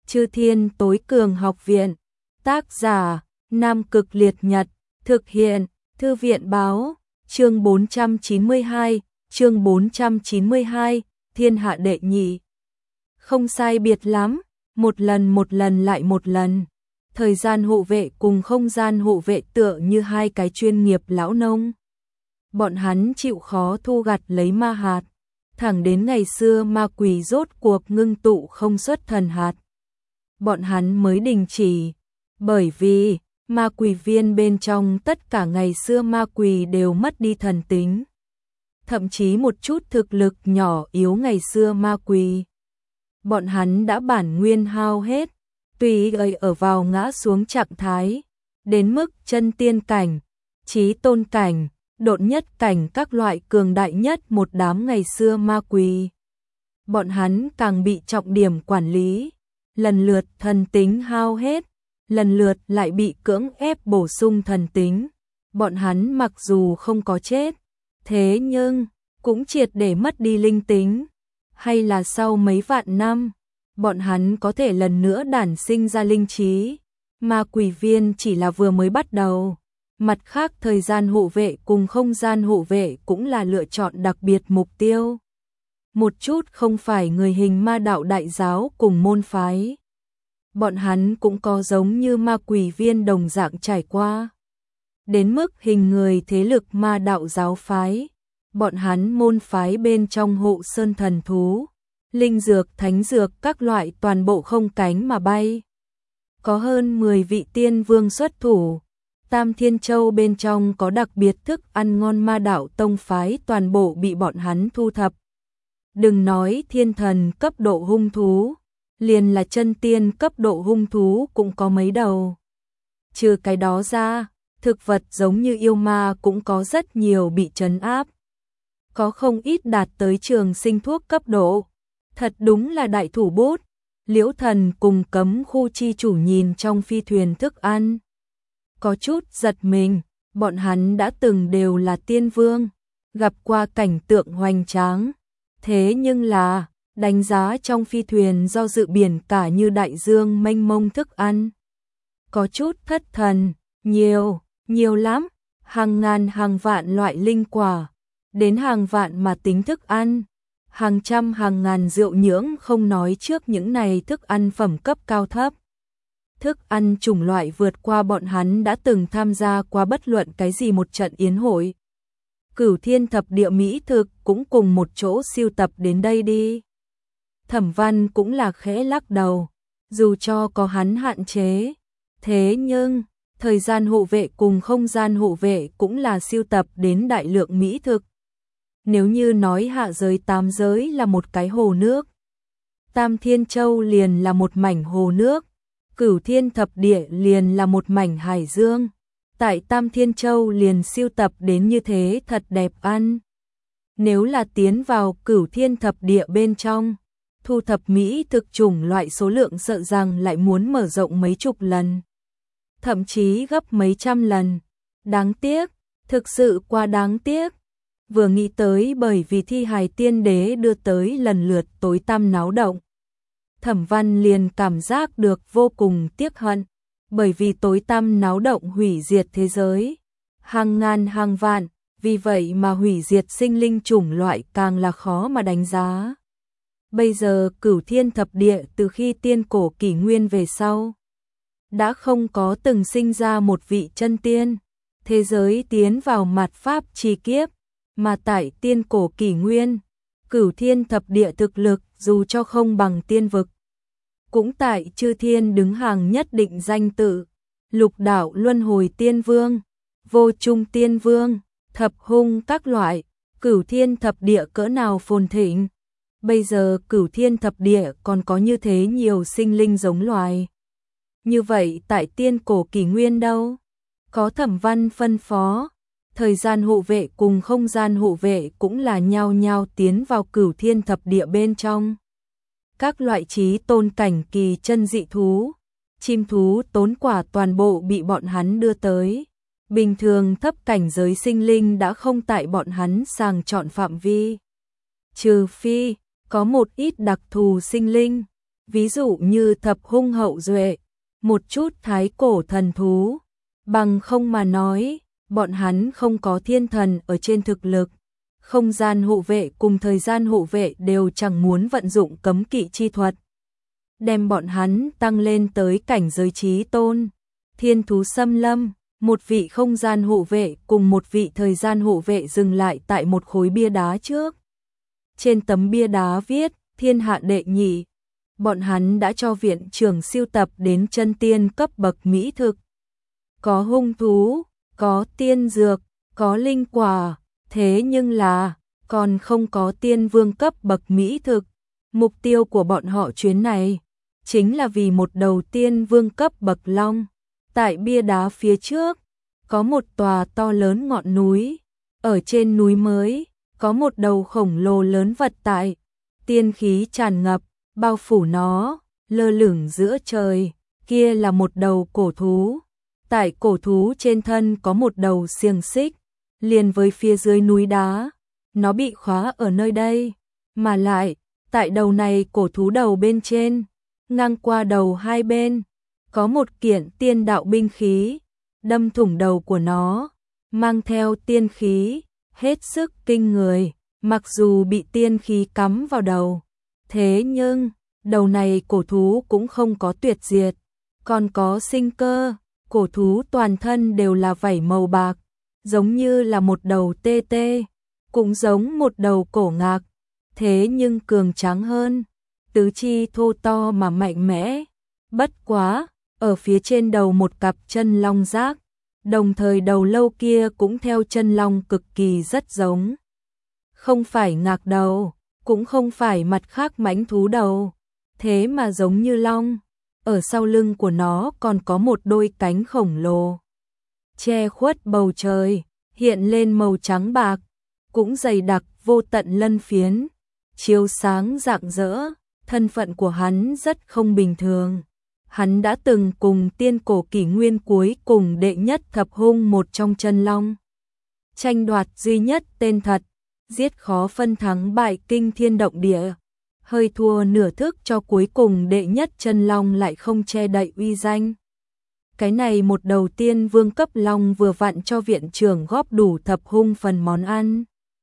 Chư Thiên Tối Cường Học Viện. Tác giả: Nam Cực Liệt Nhật. Thực hiện: Thư viện báo. Chương 492, Thiên hạ đệ nhị. Không sai biệt lắm, một lần lại một lần. Thời gian hộ vệ cùng không gian hộ vệ tựa như hai cái chuyên nghiệp lão nông. Bọn hắn chịu khó thu gặt lấy ma hạt, thẳng đến ngày xưa ma quỷ rốt cuộc ngưng tụ không xuất thần hạt, bọn hắn mới đình chỉ. Bởi vì ma quỷ viên bên trong tất cả ngày xưa ma quỷ đều mất đi thần tính. Thậm chí một chút thực lực nhỏ yếu ngày xưa ma quỷ, bọn hắn đã bản nguyên hao hết, tùy ý ở vào ngã xuống trạng thái, đến mức chân tiên cảnh, chí tôn cảnh, độn nhất cảnh các loại cường đại nhất một đám ngày xưa ma quỷ. Bọn hắn càng bị trọng điểm quản lý, lần lượt thần tính hao hết, lần lượt lại bị cưỡng ép bổ sung thần tính. Bọn hắn mặc dù không có chết, thế nhưng cũng triệt để mất đi linh tính. Hay là sau mấy vạn năm, bọn hắn có thể lần nữa đản sinh ra linh trí. Ma quỷ viên chỉ là vừa mới bắt đầu. Mặt khác thời gian hộ vệ cùng không gian hộ vệ cũng là lựa chọn đặc biệt mục tiêu. Một chút không phải người hình ma đạo đại giáo cùng môn phái. Bọn hắn cũng có giống như ma quỷ viên đồng dạng trải qua. Đến mức hình người thế lực ma đạo giáo phái. Bọn hắn môn phái bên trong hộ sơn thần thú, linh dược, thánh dược các loại toàn bộ không cánh mà bay. Có hơn 10 vị tiên vương xuất thủ. Tam Thiên Châu bên trong có đặc biệt thức ăn ngon ma đạo tông phái toàn bộ bị bọn hắn thu thập. Đừng nói thiên thần cấp độ hung thú, liền là chân tiên cấp độ hung thú cũng có mấy đầu. Trừ cái đó ra, thực vật giống như yêu ma cũng có rất nhiều bị trấn áp. Có không ít đạt tới trường sinh thuốc cấp độ. Thật đúng là đại thủ bút. Liễu Thần cùng Cấm Khu chi chủ nhìn trong phi thuyền thức ăn, có chút giật mình. Bọn hắn đã từng đều là tiên vương, gặp qua cảnh tượng hoành tráng. Thế nhưng là đánh giá trong phi thuyền do dự biển cả như đại dương mênh mông thức ăn, có chút thất thần. Nhiều lắm, hàng ngàn hàng vạn loại linh quả, đến hàng vạn mà tính thức ăn, hàng trăm hàng ngàn rượu nhưỡng, không nói trước những này thức ăn phẩm cấp cao thấp. Thức ăn chủng loại vượt qua bọn hắn đã từng tham gia qua bất luận cái gì một trận yến hội. Cửu Thiên Thập Địa mỹ thực cũng cùng một chỗ siêu tập đến đây đi. Thẩm Văn cũng là khẽ lắc đầu, dù cho có hắn hạn chế, thế nhưng thời gian hộ vệ cùng không gian hộ vệ cũng là siêu tập đến đại lượng mỹ thực. Nếu như nói hạ giới tam giới là một cái hồ nước, Tam Thiên Châu liền là một mảnh hồ nước, Cửu Thiên Thập Địa liền là một mảnh hải dương. Tại Tam Thiên Châu liền siêu tập đến như thế thật đẹp ăn. Nếu là tiến vào Cửu Thiên Thập Địa bên trong, thu thập mỹ thực chủng loại số lượng sợ rằng lại muốn mở rộng mấy chục lần, thậm chí gấp mấy trăm lần. Đáng tiếc, thực sự quá đáng tiếc. Vừa nghĩ tới bởi vì thi hài tiên đế đưa tới lần lượt tối tăm náo động, Thẩm Văn liền cảm giác được vô cùng tiếc hận, bởi vì tối tăm náo động hủy diệt thế giới, hàng ngàn hàng vạn, vì vậy mà hủy diệt sinh linh chủng loại càng là khó mà đánh giá. Bây giờ Cửu Thiên Thập Địa từ khi tiên cổ kỷ nguyên về sau, đã không có từng sinh ra một vị chân tiên, thế giới tiến vào mạt pháp chi kiếp, mà tại tiên cổ kỷ nguyên, Cửu Thiên Thập Địa thực lực dù cho không bằng tiên vực, cũng tại chư thiên đứng hàng nhất định danh tự. Lục đạo luân hồi tiên vương, vô trung tiên vương, thập hung các loại, Cửu Thiên Thập Địa cỡ nào phồn thịnh. Bây giờ Cửu Thiên Thập Địa còn có như thế nhiều sinh linh giống loài. Như vậy tại tiên cổ kỷ nguyên đâu? Có Thẩm Văn phân phó, thời gian hộ vệ cùng không gian hộ vệ cũng là nhao nhao tiến vào Cửu Thiên Thập Địa bên trong. Các loại chí tôn cảnh kỳ chân dị thú, chim thú tốn quả toàn bộ bị bọn hắn đưa tới. Bình thường thấp cảnh giới sinh linh đã không tại bọn hắn sàng chọn phạm vi. Trừ phi có một ít đặc thù sinh linh, ví dụ như thập hung hậu duệ, một chút thái cổ thần thú, bằng không mà nói, bọn hắn không có thiên thần ở trên thực lực. Không gian hộ vệ cùng thời gian hộ vệ đều chẳng muốn vận dụng cấm kỵ chi thuật, đem bọn hắn tăng lên tới cảnh giới chí tôn. Thiên thú xâm lâm, một vị không gian hộ vệ cùng một vị thời gian hộ vệ dừng lại tại một khối bia đá trước. Trên tấm bia đá viết, thiên hạ đệ nhị. Bọn hắn đã cho viện trưởng siêu tập đến chân tiên cấp bậc mỹ thực. Có hung thú, có tiên dược, có linh quả, thế nhưng là, còn không có tiên vương cấp bậc mỹ thực. Mục tiêu của bọn họ chuyến này, chính là vì một đầu tiên vương cấp bậc long. Tại bia đá phía trước, có một tòa to lớn ngọn núi. Ở trên núi mới, có một đầu khổng lồ lớn vật tại. Tiên khí tràn ngập, bao phủ nó, lơ lửng giữa trời. Kia là một đầu cổ thú. Tại cổ thú trên thân có một đầu xiềng xích, liền với phía dưới núi đá. Nó bị khóa ở nơi đây. Mà lại, tại đầu này cổ thú đầu bên trên, ngang qua đầu hai bên, có một kiện tiên đạo binh khí, đâm thủng đầu của nó, mang theo tiên khí, hết sức kinh người. Mặc dù bị tiên khí cắm vào đầu, thế nhưng, đầu này cổ thú cũng không có tuyệt diệt, còn có sinh cơ. Cổ thú toàn thân đều là vảy màu bạc, giống như là một đầu tê tê, cũng giống một đầu cổ ngạc, thế nhưng cường tráng hơn, tứ chi thô to mà mạnh mẽ. Bất quá, ở phía trên đầu một cặp chân long giác, đồng thời đầu lâu kia cũng theo chân long cực kỳ rất giống. Không phải ngạc đầu, cũng không phải mặt khác mãnh thú đầu, thế mà giống như long. Ở sau lưng của nó còn có một đôi cánh khổng lồ, che khuất bầu trời, hiện lên màu trắng bạc, cũng dày đặc vô tận lân phiến, chiếu sáng rạng rỡ. Thân phận của hắn rất không bình thường. Hắn đã từng cùng tiên cổ kỷ nguyên cuối cùng đệ nhất thập hung một trong chân long, tranh đoạt duy nhất tên thật, giết khó phân thắng bại kinh thiên động địa. Hơi thua nửa thức cho cuối cùng đệ nhất chân long lại không che đậy uy danh. Cái này một đầu tiên vương cấp long vừa vặn cho viện trưởng góp đủ thập hung phần món ăn.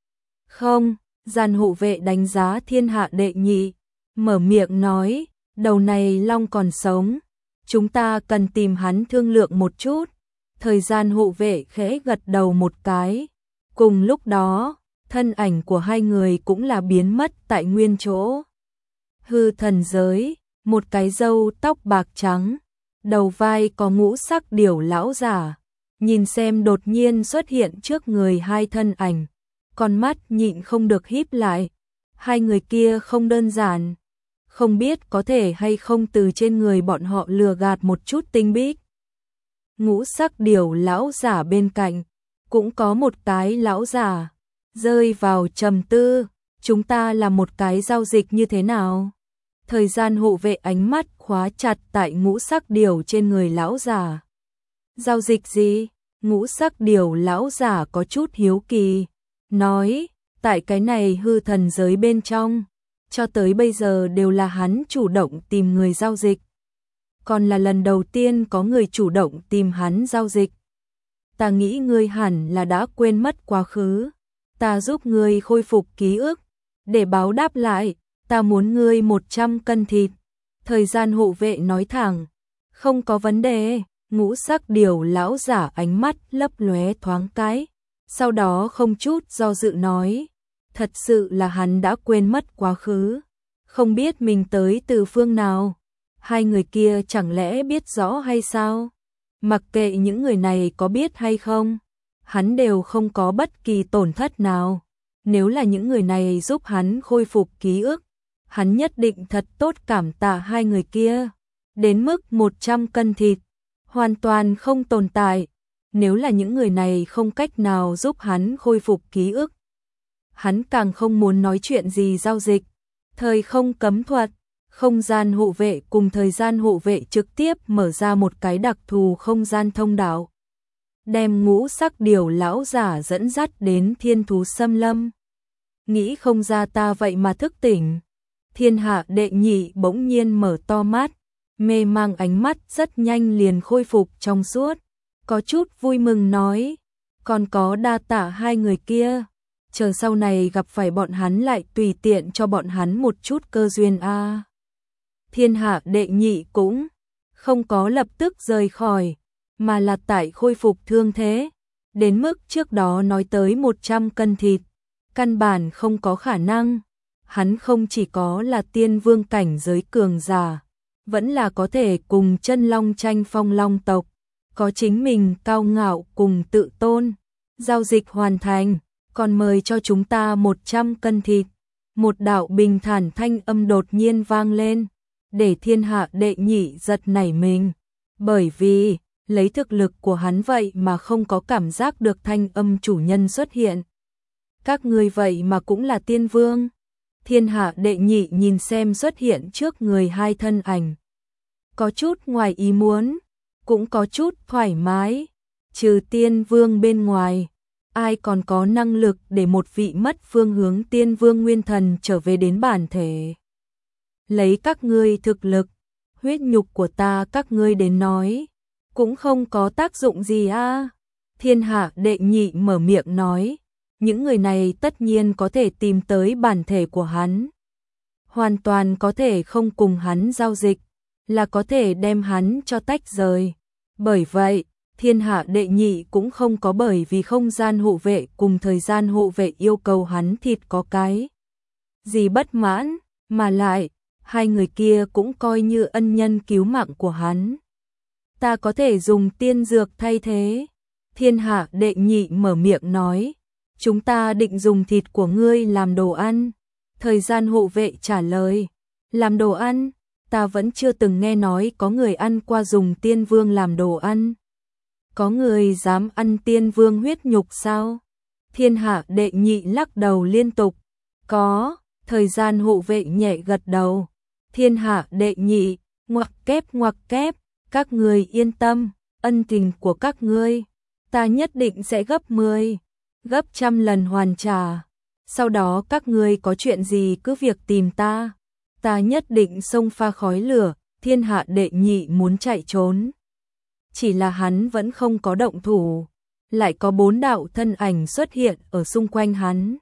Không, gian hộ vệ đánh giá thiên hạ đệ nhị, mở miệng nói, đầu này long còn sống, chúng ta cần tìm hắn thương lượng một chút. Thời gian hộ vệ khẽ gật đầu một cái. Cùng lúc đó, thân ảnh của hai người cũng là biến mất tại nguyên chỗ. Hư thần giới, một cái râu tóc bạc trắng, đầu vai có ngũ sắc điểu lão giả, nhìn xem đột nhiên xuất hiện trước người hai thân ảnh, con mắt nhịn không được híp lại. Hai người kia không đơn giản, không biết có thể hay không từ trên người bọn họ lừa gạt một chút tinh bích. Ngũ sắc điểu lão giả bên cạnh, cũng có một cái lão giả, rơi vào trầm tư, chúng ta làm một cái giao dịch như thế nào? Thời gian hộ vệ ánh mắt khóa chặt tại ngũ sắc điểu trên người lão giả. Giao dịch gì? Ngũ sắc điểu lão giả có chút hiếu kỳ, nói, tại cái này hư thần giới bên trong, cho tới bây giờ đều là hắn chủ động tìm người giao dịch. Còn là lần đầu tiên có người chủ động tìm hắn giao dịch. Ta nghĩ ngươi hẳn là đã quên mất quá khứ. Ta giúp ngươi khôi phục ký ức. Để báo đáp lại, ta muốn ngươi 100 cân thịt. Thời gian hộ vệ nói thẳng, không có vấn đề. Ngũ sắc điểu lão giả ánh mắt lấp lóe thoáng cái, sau đó không chút do dự nói, thật sự là hắn đã quên mất quá khứ, không biết mình tới từ phương nào. Hai người kia chẳng lẽ biết rõ hay sao? Mặc kệ những người này có biết hay không, hắn đều không có bất kỳ tổn thất nào. Nếu là những người này giúp hắn khôi phục ký ức, hắn nhất định thật tốt cảm tạ hai người kia. Đến mức 100 cân thịt, hoàn toàn không tồn tại. Nếu là những người này không cách nào giúp hắn khôi phục ký ức, hắn càng không muốn nói chuyện gì giao dịch. Thời không cấm thuật, không gian hộ vệ cùng thời gian hộ vệ trực tiếp mở ra một cái đặc thù không gian thông đạo, đem ngũ sắc điểu lão giả dẫn dắt đến thiên thú xâm lâm. Nghĩ không ra ta vậy mà thức tỉnh. Thiên hạ đệ nhị bỗng nhiên mở to mắt, mê mang ánh mắt rất nhanh liền khôi phục trong suốt, có chút vui mừng nói, còn có đa tạ hai người kia, chờ sau này gặp phải bọn hắn lại tùy tiện cho bọn hắn một chút cơ duyên a. Thiên hạ đệ nhị cũng không có lập tức rời khỏi, mà là tại khôi phục thương thế, đến mức trước đó nói tới 100 cân thịt, căn bản không có khả năng. Hắn không chỉ có là tiên vương cảnh giới cường giả, vẫn là có thể cùng chân long tranh phong long tộc, có chính mình cao ngạo cùng tự tôn. Giao dịch hoàn thành, còn mời cho chúng ta 100 cân thịt. Một đạo bình thản thanh âm đột nhiên vang lên, để thiên hạ đệ nhị giật nảy mình, bởi vì lấy thực lực của hắn vậy mà không có cảm giác được thanh âm chủ nhân xuất hiện. Các ngươi vậy mà cũng là tiên vương. Thiên hạ đệ nhị nhìn xem xuất hiện trước người hai thân ảnh, có chút ngoài ý muốn, cũng có chút thoải mái, trừ tiên vương bên ngoài, ai còn có năng lực để một vị mất phương hướng tiên vương nguyên thần trở về đến bản thể. Lấy các ngươi thực lực, huyết nhục của ta các ngươi đến nói, cũng không có tác dụng gì a. Thiên hạ đệ nhị mở miệng nói, những người này tất nhiên có thể tìm tới bản thể của hắn, hoàn toàn có thể không cùng hắn giao dịch, là có thể đem hắn cho tách rời. Bởi vậy, thiên hạ đệ nhị cũng không có bởi vì không gian hộ vệ cùng thời gian hộ vệ yêu cầu hắn thịt có cái gì bất mãn, mà lại, hai người kia cũng coi như ân nhân cứu mạng của hắn. Ta có thể dùng tiên dược thay thế. Thiên hạ đệ nhị mở miệng nói, chúng ta định dùng thịt của ngươi làm đồ ăn. Thời gian hộ vệ trả lời, làm đồ ăn, ta vẫn chưa từng nghe nói có người ăn qua dùng tiên vương làm đồ ăn. Có người dám ăn tiên vương huyết nhục sao? Thiên hạ đệ nhị lắc đầu liên tục, có. Thời gian hộ vệ nhẹ gật đầu. Thiên hạ đệ nhị, ngoặc kép, các người yên tâm, ân tình của các ngươi, ta nhất định sẽ gấp 10, gấp 100 lần hoàn trả. Sau đó các ngươi có chuyện gì cứ việc tìm ta nhất định xông pha khói lửa. Thiên hạ đệ nhị muốn chạy trốn, chỉ là hắn vẫn không có động thủ, lại có 4 đạo thân ảnh xuất hiện ở xung quanh hắn.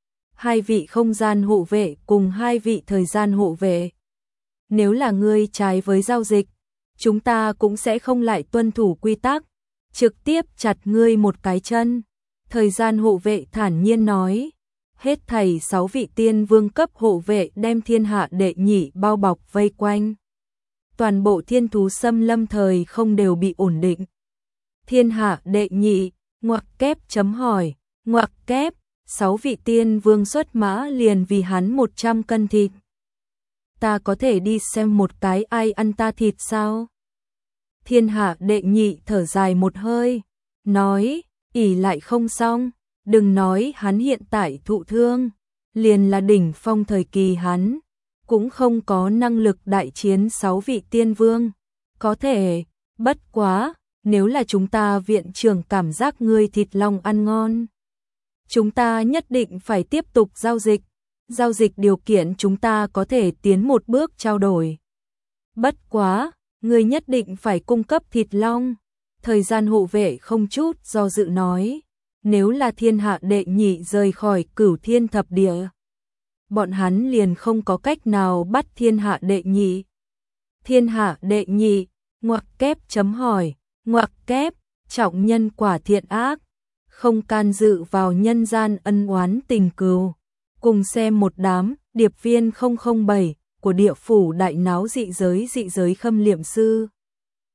2 vị không gian hộ vệ cùng 2 vị thời gian hộ vệ. Nếu là ngươi trái với giao dịch, chúng ta cũng sẽ không lại tuân thủ quy tắc, trực tiếp chặt ngươi một cái chân. Thời gian hộ vệ thản nhiên nói, hết thảy 6 vị tiên vương cấp hộ vệ đem thiên hạ đệ nhị bao bọc vây quanh. Toàn bộ thiên thú xâm lâm thời không đều bị ổn định. Thiên hạ đệ nhị, ngoặc kép chấm hỏi, ngoặc kép, 6 vị tiên vương xuất mã liền vì hắn 100 cân thịt. Ta có thể đi xem một cái ai ăn ta thịt sao? Thiên hạ đệ nhị thở dài một hơi, nói, ỉ lại không xong, đừng nói hắn hiện tại thụ thương, liền là đỉnh phong thời kỳ hắn, cũng không có năng lực đại chiến 6 vị tiên vương. Có thể, bất quá, nếu là chúng ta viện trưởng cảm giác ngươi thịt long ăn ngon, chúng ta nhất định phải tiếp tục giao dịch. Giao dịch điều kiện chúng ta có thể tiến một bước trao đổi. Bất quá, ngươi nhất định phải cung cấp thịt long. Thời gian hộ vệ không chút do dự nói, nếu là thiên hạ đệ nhị rời khỏi Cửu Thiên Thập Địa, bọn hắn liền không có cách nào bắt thiên hạ đệ nhị. Thiên hạ đệ nhị, ngoặc kép chấm hỏi, ngoặc kép, trọng nhân quả thiện ác, không can dự vào nhân gian ân oán tình cừu. Cùng xem một đám điệp viên 007 của địa phủ đại náo dị giới khâm liệm sư.